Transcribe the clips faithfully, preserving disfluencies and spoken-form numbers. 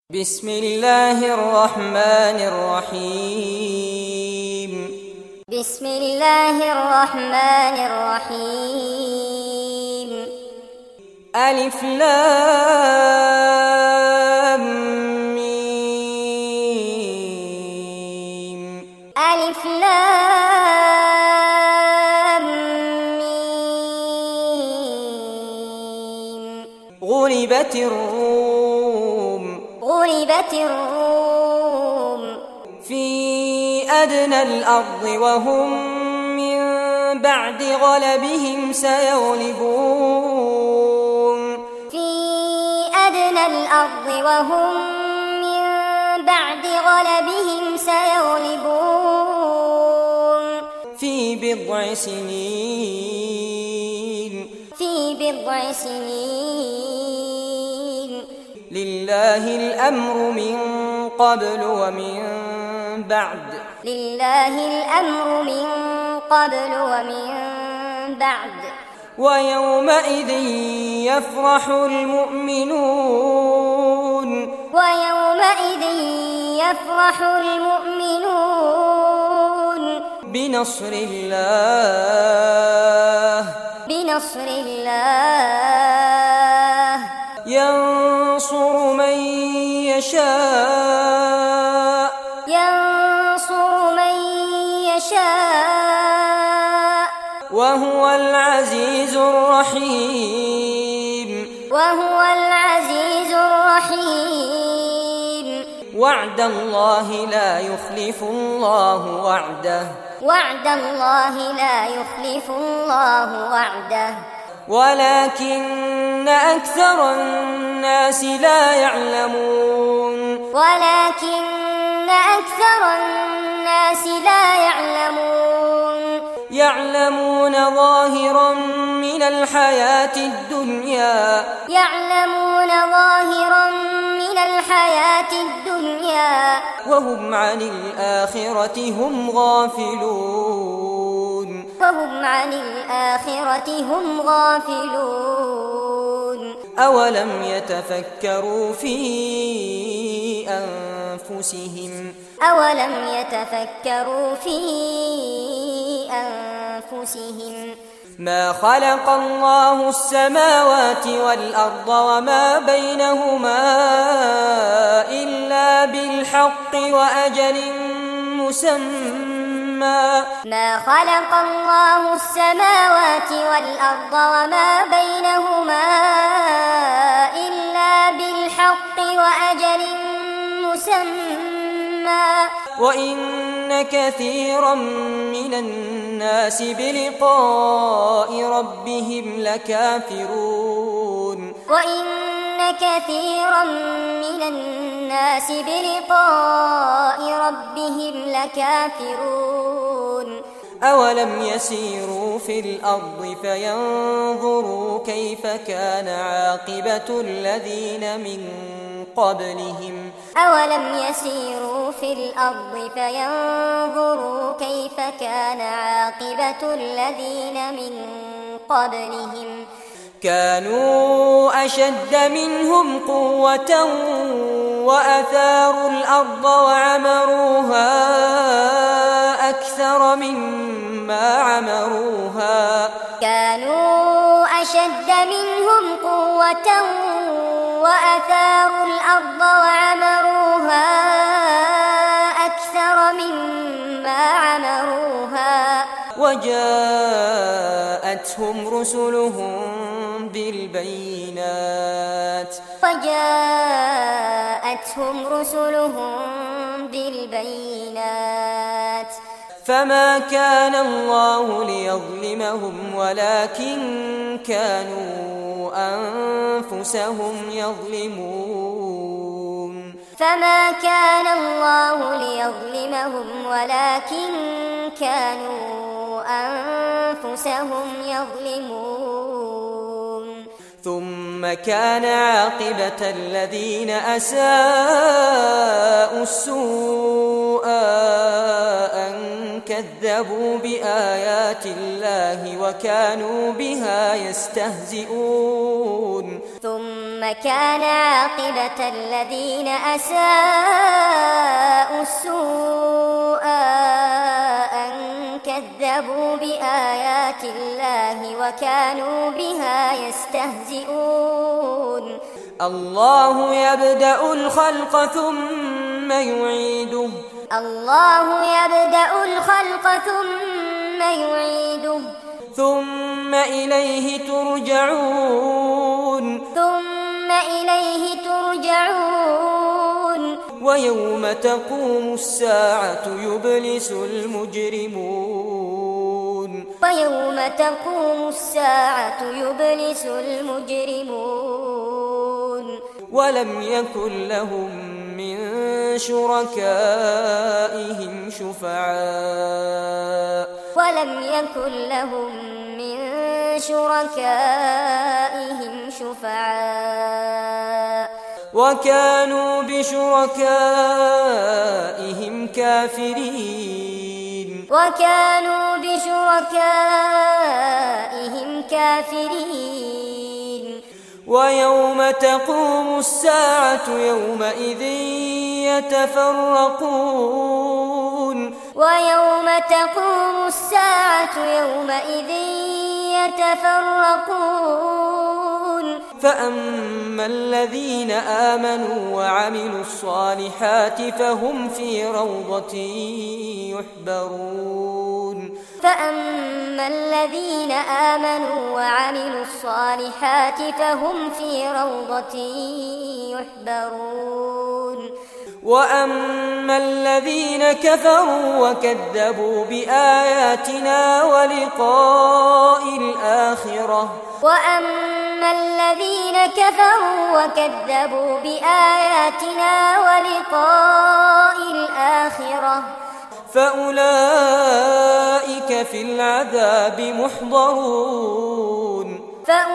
بسم الله الرحمن الرحيم بسم الله الرحمن الرحيم ألف لام ميم ألف لام ميم غلبت الروم غلبت الروم في أدنى الأرض وهم من بعد غلبهم سيغلبون في أدنى الأرض وهم من بعد غلبهم سيغلبون في بضع سنين في بضع سنين لله الأمر من قبل ومن بعد لله الأمر من قبل ومن بعد ويومئذ يفرح المؤمنون ويومئذ يفرح المؤمنون بنصر الله بنصر الله ينصر من يشاء ينصر من يشاء وهو العزيز الرحيم وهو العزيز الرحيم وعد الله لا يخلف الله وعده وعد الله لا يخلف الله وعده ولكن أكثر الناس لا يعلمون ولكن أكثر الناس لا يعلمون يعلمون ظاهرا من الحياة الدنيا يعلمون ظاهرا من الحياة الدنيا وهم عن الآخرة هم غافلون وهم عن الآخرة هم غافلون أولم يتفكروا في أنفسهم أولم يتفكروا في أنفسهم ما خلق الله السماوات والأرض وما بينهما إلا بالحق وأجل مسمى ما خلق الله السماوات والأرض وما بينهما إلا بالحق وأجل مسمى وإن كثيرا من الناس بلقاء ربهم لكافرون وإن كثيرا من الناس بلقاء ربهم لكافرون أولم يسيروا في الأرض فينظروا كيف كان عاقبة الذين من قبلهم أولم يسيروا في الأرض فينظروا كيف كان عاقبة الذين من قبلهم كانوا أشد منهم قوة وأثاروا الأرض وعمروها أكثر مما عمروها كانوا أشد منهم قوة وأثاروا الأرض وعمروها أكثر مما عمروها وجاءتهم رسلهم بالبينات وجاءتهم رسلهم بالبينات فما كان الله ليظلمهم ولكن كانوا أنفسهم يظلمون فما كان الله ليظلمهم ولكن كانوا أنفسهم يظلمون ثم كان عاقبة الذين أساءوا السوء أن كذبوا بآيات الله وكانوا بها يستهزئون ثم كان عاقبة الذين أساءوا السوء أن كذبوا بآيات الله وكانوا بها يستهزئون الله يبدأ الخلق ثم يعيده الله يبدأ الخلق ثم يعيده ثم إليه ترجعون ثم إليه ترجعون ويوم تقوم الساعة يبلس المجرمون ويوم تقوم الساعة يبلس المجرمون ولم يكن لهم من شركائهم شفعاء ولم يكن لهم من شركائهم شفعاء وكانوا بشركائهم كافرين وكانوا بشركائهم كافرين ويوم تقوم الساعة يومئذ يتفرقون ويوم تقوم الساعة يومئذ يتفرقون فأما الذين آمنوا وعملوا الصالحات فهم في روضة يحبرون فأما الذين آمنوا وعملوا الصالحات فهم في روضة يحبرون وأما الذين كفروا وكذبوا بآياتنا ولقاء الآخرة وأما الذين كفروا وكذبوا بآياتنا ولقاء الآخرة فأولئك في العذاب محضرون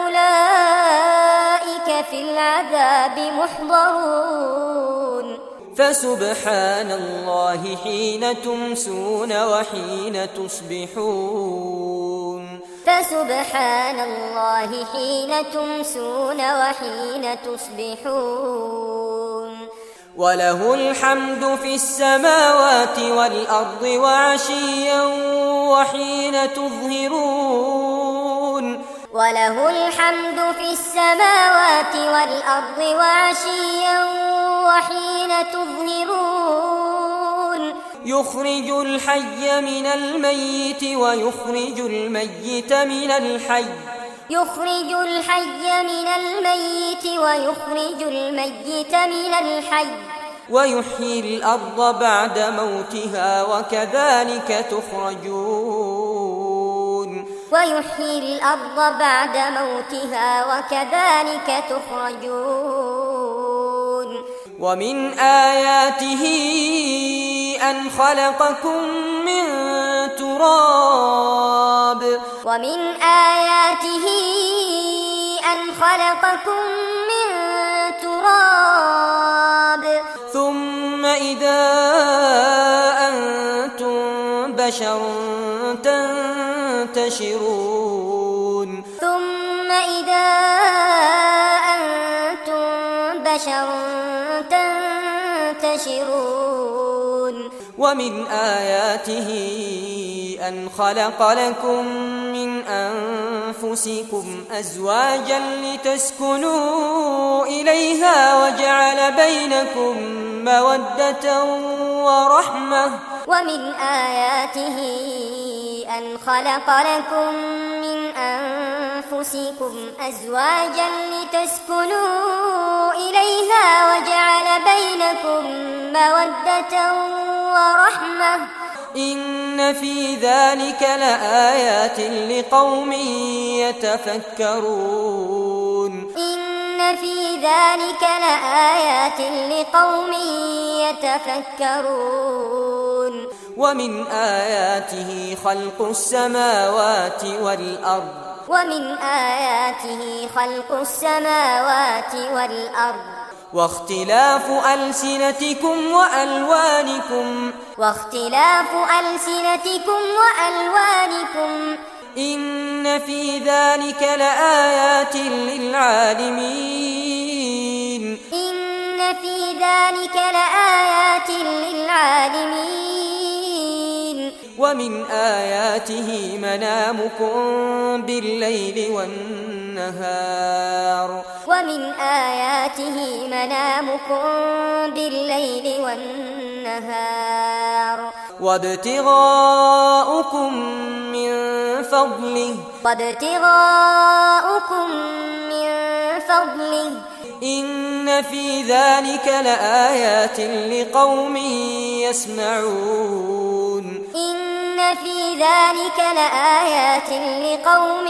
فأولئك في العذاب محضرون فسبحان الله حين تمسون وحين تصبحون فسبحان الله حين تمسون وحين تصبحون وله الحمد في السماوات والأرض وعشيا وحين تظهرون وله الحمد في السماوات والأرض وعشيا وحين تظهرون يخرج الحي من الميت ويخرج الميت من الحي يخرج الحي من الميت ويخرج الميت من الحي ويحيي الأرض بعد موتها وكذلك تخرجون ويحيي الأرض بعد موتها وكذلك تخرجون ومن آياته أن خلقكم من تراب ومن آياته أن خلقكم من تراب ثم إذا أنتم بشر تنتشرون ثم إذا أنتم بشر تنتشرون ومن آياته أن خلق لكم من أنفسكم أزواجا لتسكنوا إليها وجعل بينكم مودة ورحمة ومن آياته أن خلق لكم من أنفسكم أزواجا لتسكنوا إليها وجعل بينكم مودة ورحمة إن في ذلك لآيات لقوم يتفكرون إن في ذلك لآيات لقوم يتفكرون ومن آياته خلق السماوات والأرض ومن آياته خلق السماوات والأرض واختلاف ألسنتكم وألوانكم واختلاف ألسنتكم وألوانكم إن في ذلك لآيات للعالمين في ذلك لآيات للعالمين ومن آياته منامكم بالليل والنهار ومن آياته منامكم بالليل والنهار وابتغاؤكم من فضله وابتغاؤكم من فضله إن في ذلك لآيات لقوم يسمعون إن في ذلك لآيات لقوم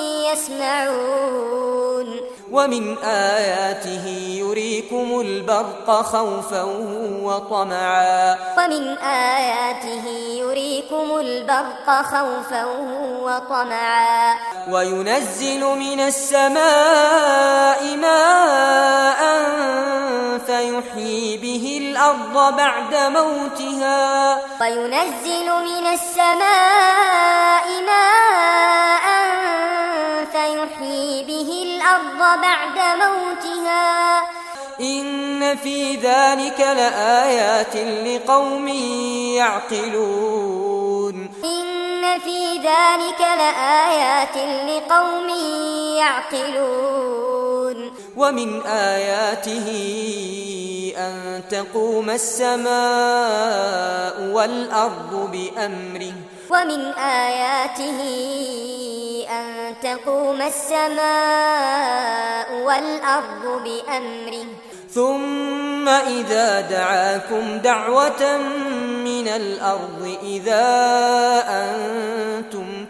يسمعون ومن آياته يريكم البرق خوفا وطمعا ومن آياته يريكم البرق خوفا وطمعا وينزل من السماء ماء فيحيي به الأرض بعد موتها وينزل من السماء ماء فيحيي به الأرض بعد موتها إن في ذلك لآيات لقوم يعقلون إن في ذلك لآيات لقوم يعقلون ومن آياته أن تقوم السماء والأرض بأمره ومن آياته أن تقوم السماء والأرض بأمره ثم إذا دعاكم دعوة من الأرض إذا أنتم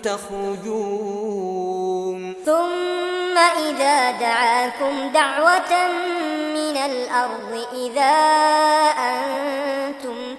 تخرجون ثم إذا دعاكم دعوة من الأرض إذا أنتم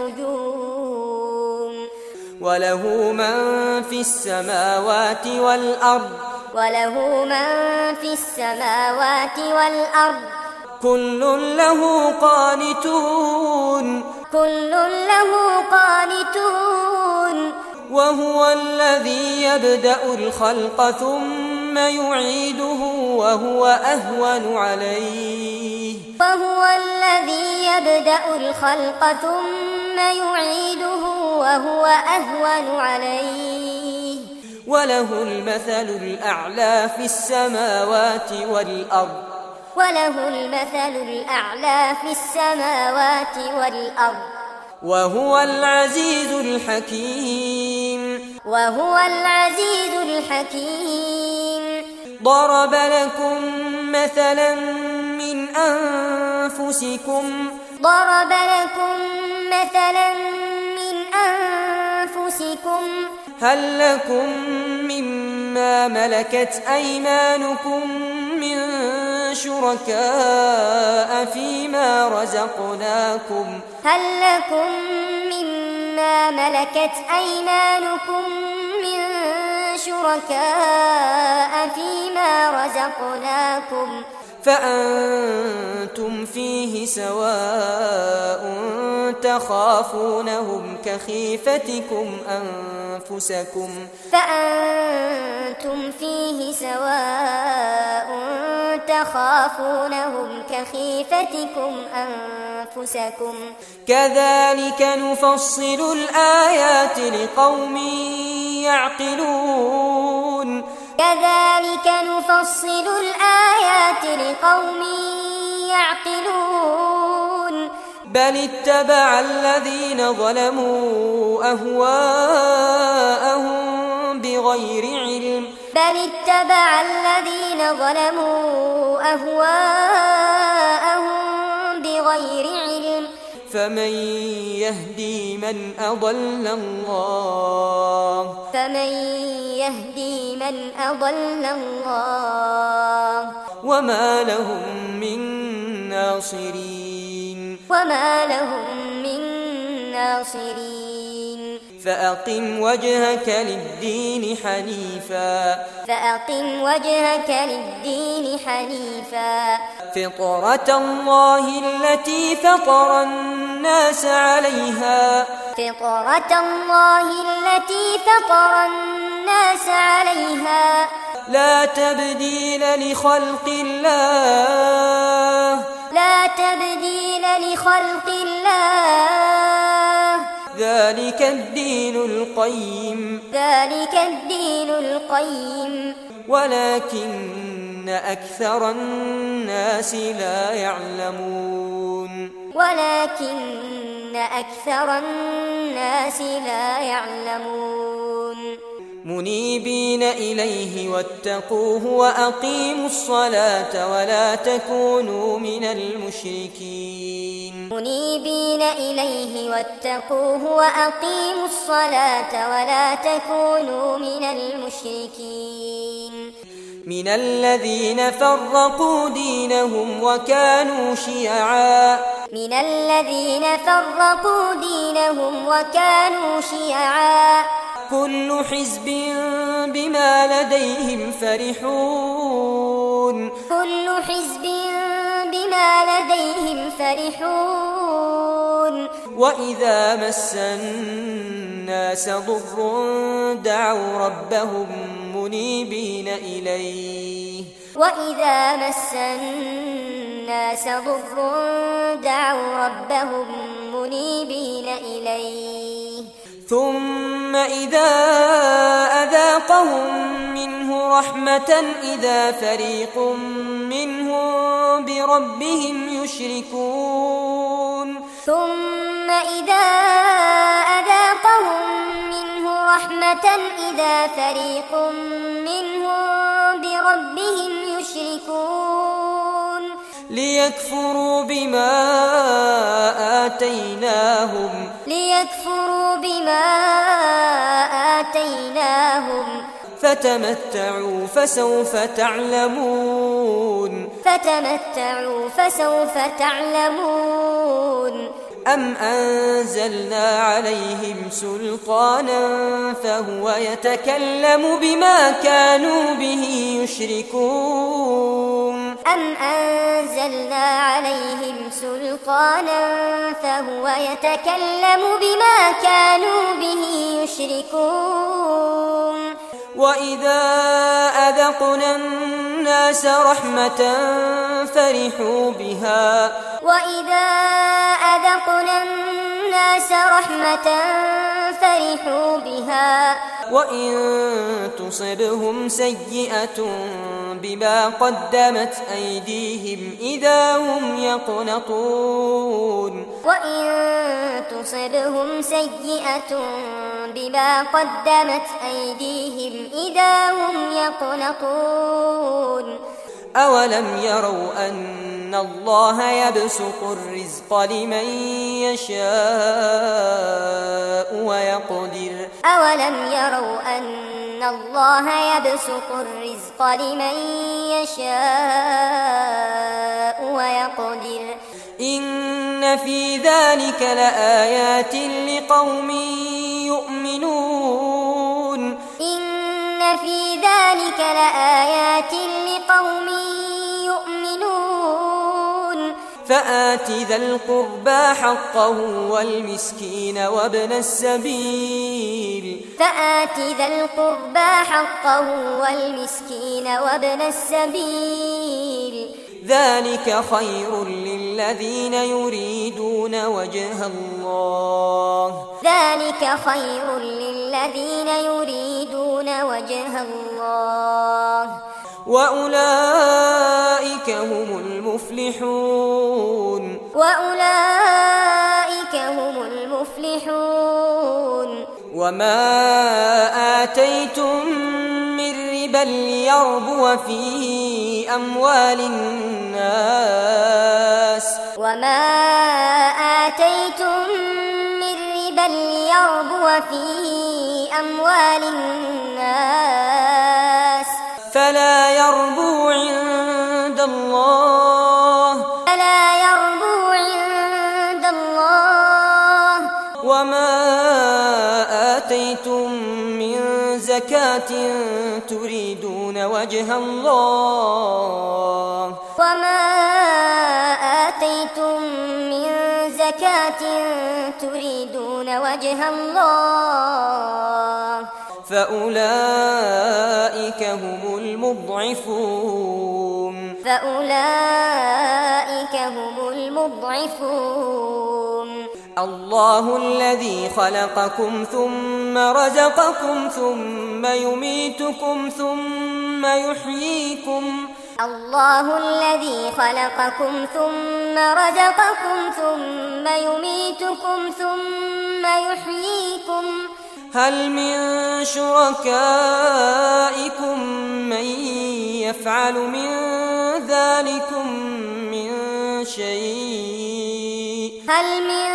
تخرجون وله من في السماوات والأرض وله من في السماوات والأرض كل له قانتون كل له قانتون وهو الذي يبدأ الخلق ثم يعيده وهو أهون عليه وهو الذي يبدأ الخلق ثم يعيده وهو أهون عليه وله المثل الأعلى في السماوات والأرض وله المثل الأعلى في السماوات والأرض وهو العزيز الحكيم وهو العزيز الحكيم ضرب لكم مثلا من أنفسكم ضرب لكم مثلا من أنفسكم هل لكم مما ملكت أيمانكم من شركاء فيما رزقناكم هل لكم مما ملكت أيمانكم من شركاء فيما رزقناكم فأنتم فيه سواء تخافونهم كخيفتكم أنفسكم فأنتم فيه سواء تخافونهم كخيفتكم أنفسكم كذلك نفصل الآيات لقوم يعقلون كذلك نفصل الآيات لقوم يعقلون بل اتبع الذين ظلموا أهواءهم بغير علم بل اتبع الذين ظلموا أهواءهم بغير علم فمن يهدي من أضل الله فمن يهدي من أضل الله وما لهم من ناصرين وما لهم من ناصرين فأقم وجهك للدين حنيفا فأقم وجهك للدين حنيفا فطرة الله التي فطر الناس عليها فطرة الله التي فطر الناس عليها لا تبديل لخلق الله لا تبديل لخلق الله ذلك الدين القيم ذلك الدين القيم ولكن أكثر الناس لا يعلمون ولكن أكثر الناس لا يعلمون منيبين إليه واتقوه وأقيموا الصلاة ولا تكونوا من المشركين منيبين إليه واتقوه وأقيموا الصلاة ولا تكونوا من المشركين من الذين فرقوا دينهم وكانوا شيعا من الذين فرقوا دينهم وكانوا شيعا كل حزب بما لديهم فرحون كل حزب بما لديهم فرحون وإذا مس الناس ضر دعوا ربهم منيبين إليه وإذا مس الناس ضر دعوا ربهم منيبين إليه ثم إذا أذاقهم منه رحمة إذا فريق منهم بربهم يشركون ثم إذا أذاقهم منه رحمة إذا فريق منهم بربهم يشركون ليكفروا بما آتيناهم ليكفروا بما آتيناهم فتمتعوا فسوف تعلمون فتمتعوا فسوف تعلمون أم أنزلنا عليهم سلطانا فهو يتكلم بما كانوا به يشركون أم أنزلنا عليهم سلطانا فهو يتكلم بما كانوا به يشركون وإذا أذقنا الناس رحمة فرحوا بها وإذا أذقنا الناس رحمة فرحوا بها وإن تصبهم سيئة بما قدمت أيديهم إذا هم يقنطون وإن تصبهم سيئة بما قدمت أيديهم إذا هم يقنطون أولم يروا أن الله يبسط الرزق لمن يشاء ويقدر أولم يروا أن الله يبسط الرزق لمن يشاء ويقدر إن في ذلك لآيات لقوم يؤمنون إن في ذلك لآيات لقوم يؤمنون فآت ذا القربى حقه والمسكين وابن السبيل فآت ذا القربى حقه والمسكين وابن السبيل ذلك خير للذين يريدون وجه الله ذلك خير للذين يريدون وجه الله وأولئك هم المفلحون وأولئك هم المفلحون وما آتيتم من ربا ليربو في أموال الناس وما آتيتم من ربا ليربو في أموال الناس فلا يربو عند الله فلا يربو عند الله وما آتيتم من زكاة تريدون وجه الله وما آتيتم من زكاة تريدون وجه الله فأولئك هم المضعفون فأولئك هم مضعفون الله الذي خلقكم ثم رزقكم ثم يميتكم ثم يحييكم الله الذي خلقكم ثم رزقكم ثم يميتكم ثم يحييكم هل من شركائكم من يفعل من ذلكم من شيء هل من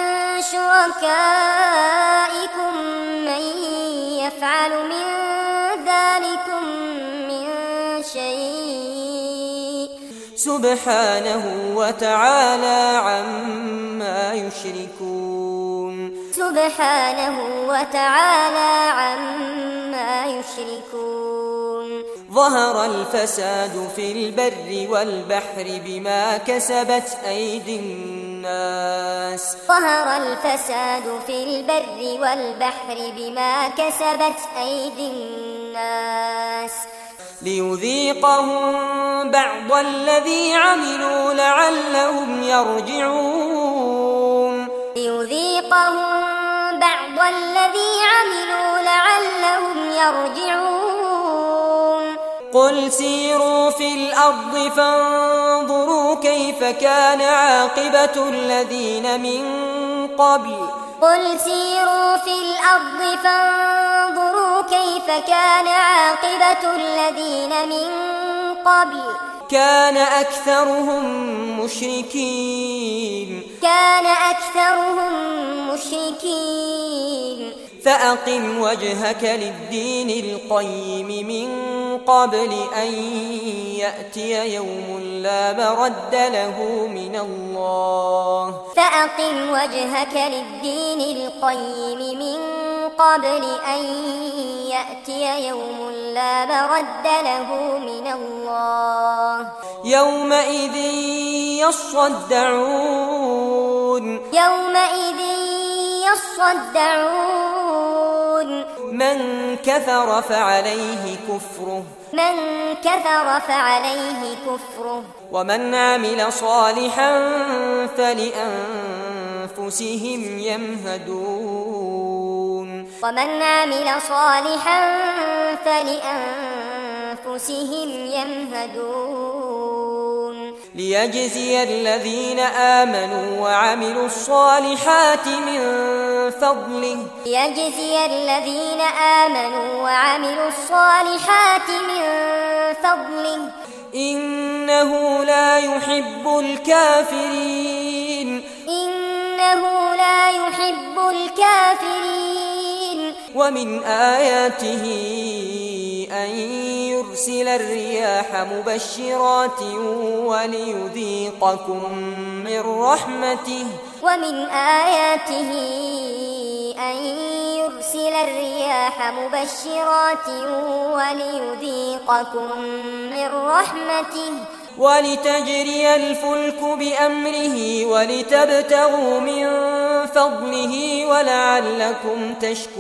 شركائكم من يفعل من ذلكم من شيء سبحانه وتعالى عما يشركون سبحانه وتعالى عما يشركون ظهر الفساد في البر والبحر بما كسبت أيدي الناس ظهر الفساد في البر والبحر بما كسبت أيدي الناس ليذيقهم بعض الذي عملوا لعلهم يرجعون ليذيقهم بعض الذي عملوا لعلهم يرجعون قل سيروا في الأرض فانظروا كيف كان عاقبة الذين من قبل قل سيروا في الأرض فانظروا كيف كان عاقبة الذين من قبل كان أكثرهم مشركين كان أكثرهم مشركين فأقم وجهك للدين القيم من قبل أن يأتي يوم لا مرد له من الله فأقم وجهك للدين القيم من قبل أن يأتي يوم لا مرد له من الله يومئذ يصدعون يومئذ يصدعون من كفر فعليه كفره من كفر فعليه كفره ومن عمل صالحا فلأنفسهم يمهدون ومن عمل صالحا فلأنفسهم يمهدون ليجزي الذين آمنوا وعملوا الصالحات من فضله ليجزي الذين آمنوا وعملوا الصالحات من فضله إنه لا يحب الكافرين إنه لا يحب الكافرين ومن آياته أن يرسل الرياح مبشرات وليذيقكم من رحمته ومن آياته أن يرسل الرياح مبشرات وليذيقكم من رحمته ولتجري الفلك بأمره ولتبتغوا من فضله ولعلكم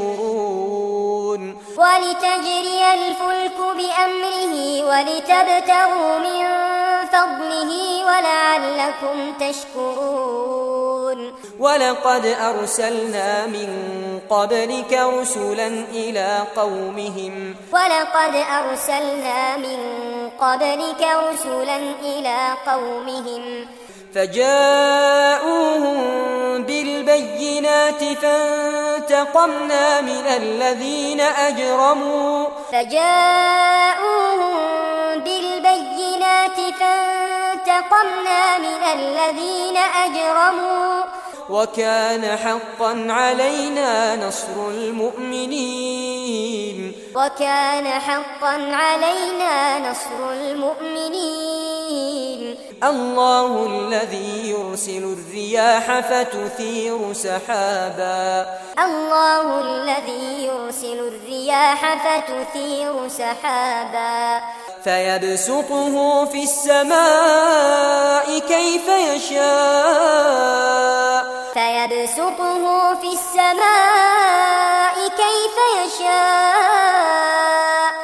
تشكرون ولتجري الفلك بأمره ولتبتغوا من فضله ولعلكم تشكرون ولقد أرسلنا من قبلك رسلا إلى قومهم ولقد أرسلنا من قبلك رسلا إلى قومهم فجاءوهم بالبينات فانتقمنا من الذين أجرموا فجاءوهم بالبينات فانتقمنا من الذين أجرموا وكان حقا علينا نصر المؤمنين وكان حقا علينا نصر المؤمنين الله الذي يرسل الرياح فتثير سحابا الله الذي يرسل الرياح فتثير سحابا فيبسطه في السماء كيف يشاء فيبسطه في السماء كيف يشاء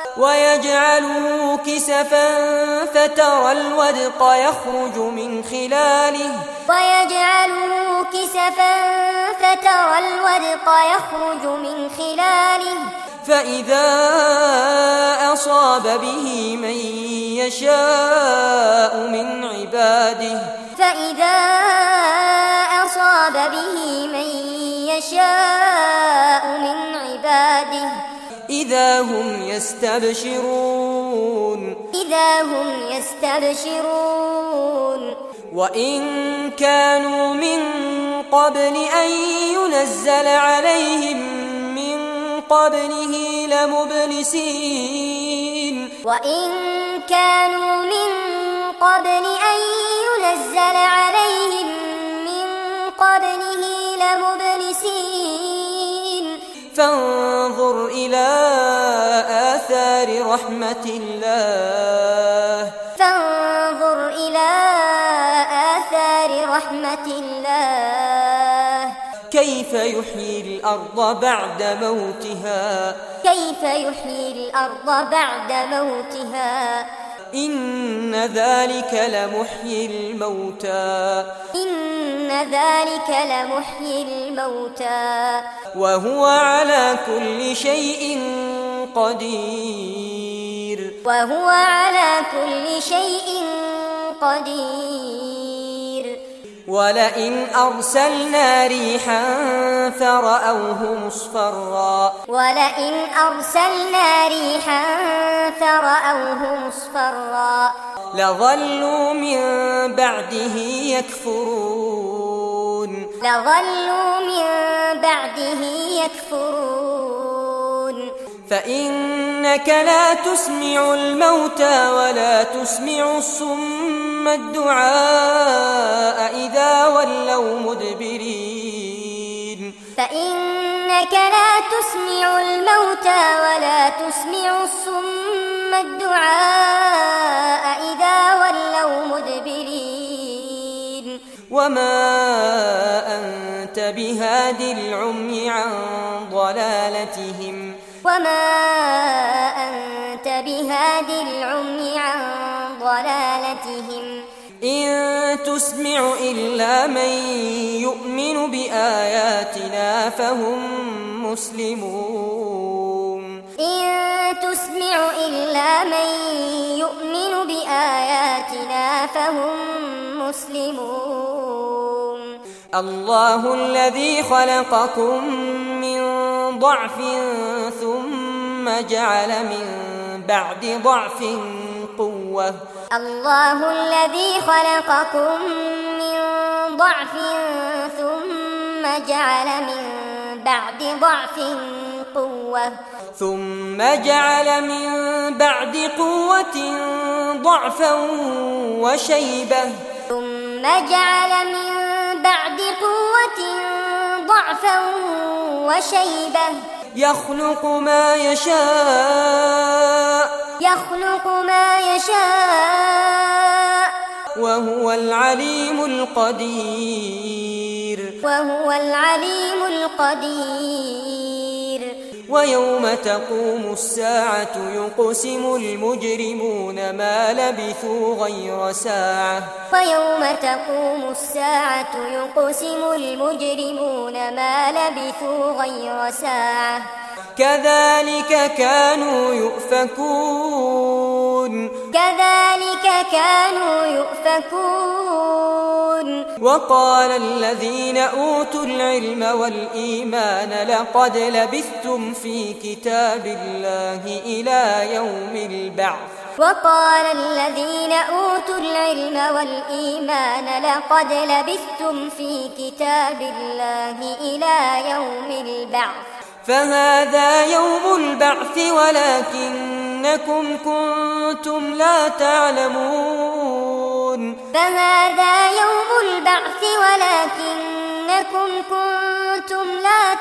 ويجعله كسفا فترى الودق يخرج من خلاله ويجعله كسفا فترى الودق يخرج من خلاله فإذا أصاب به من يشاء من عباده فإذا أصاب به من يشاء من عباده إذا هم يستبشرون إذا هم يستبشرون وإن كانوا من قبل أن ينزل عليهم من قبله لمبلسين وإن كانوا من قبل أن ينزل عليهم من قبله لمبلسين فانظر إلى آثار رحمة الله فانظر إلى آثار رحمة الله كيف يحيي الأرض بعد موتها كيف يحيي الأرض بعد موتها إن ذلك لمحيي الموتى إن ذلك لمحيي الموتى وهو على كل شيء قدير وهو على كل شيء قدير ولئن أرسلنا ريحا فرأوه مصفرا ولئن أرسلنا ريحا فرأوه مصفرا لظلوا من بعده يكفرون لظلوا من بعده يكفرون فإنك لا تسمع الموتى ولا تسمع الصم الدعاء إذا ولوا مدبرين فإنك لا تسمع الموتى ولا تسمع الصم الدعاء إذا ولوا مدبرين وما أنت بهاد العمي عن ضلالتهم وما أنت بهاد العمي عن ضلالتهم إن تسمع إلا من يؤمن بآياتنا فهم مسلمون إن تسمع إلا من يؤمن بآياتنا فهم مسلمون الله الذي خلقكم من ضعف ثم جعل من بعد ضعف قوة الله الذي خلقكم من ضعف ثم جعل من بعد ضعف قوة ثم جعل من بعد قوة ضعفا وشيبة ثم جعل من بعد قوة ضعفا وشيبة يخلق ما يشاء يخلق ما يشاء وهو العليم القدير وهو العليم القدير ويوم تقوم الساعة يقسم المجرمون ما لبثوا غير ساعة ويوم تقوم الساعة يقسم المجرمون ما لبثوا غير ساعة كذلك كانوا يؤفكون كذلك كانوا يؤفكون وقال الذين أوتوا العلم والإيمان لقد لبثتم في كتاب الله إلى يوم البعث وقال الذين أوتوا العلم والإيمان لقد لبثتم في كتاب الله إلى يوم البعث فهذا يوم البعث ولكنكم كنتم لا تعلمون فهذا يوم البعث ولكنكم كنتم لا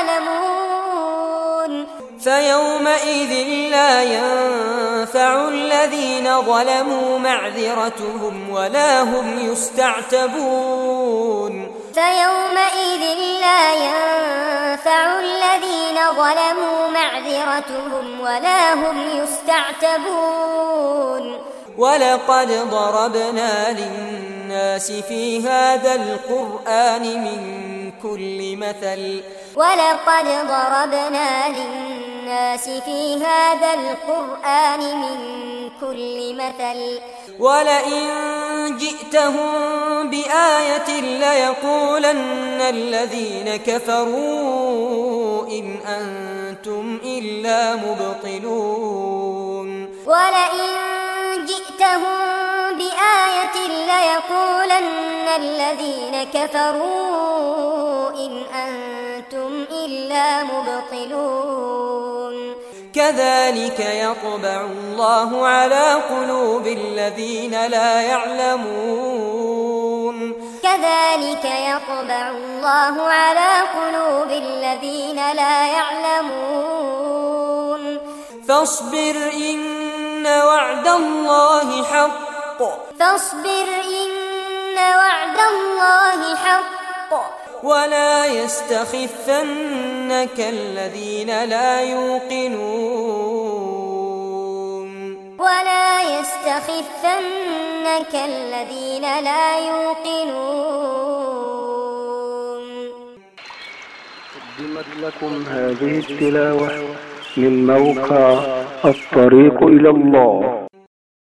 تعلمون فيومئذ لا ينفع الذين ظلموا معذرتهم ولا هم يستعتبون فيومئذ لا ينفع الذين ظلموا معذرتهم ولا هم يستعتبون ولقد ضربنا للناس في هذا القرآن من كل مثل ولقد ضربنا للناس في هذا القرآن من كل مثل ولئن جئتهم بآية ليقولن الذين كفروا إن أنتم إلا مبطلون ولئن جئتهم بآية ليقولن الذين كفروا إن أنتم إلا مبطلون كذلك يطبع الله على قلوب الذين لا يعلمون كذلك يطبع الله على قلوب الذين لا يعلمون فاصبر إن وعد الله حق فاصبر إن وعد الله حق ولا يستخفنك الذين لا يوقنون ولا يستخفنك الذين لا يوقنون. قدمت لكم هذه التلاوة من موقع الطريق إلى الله.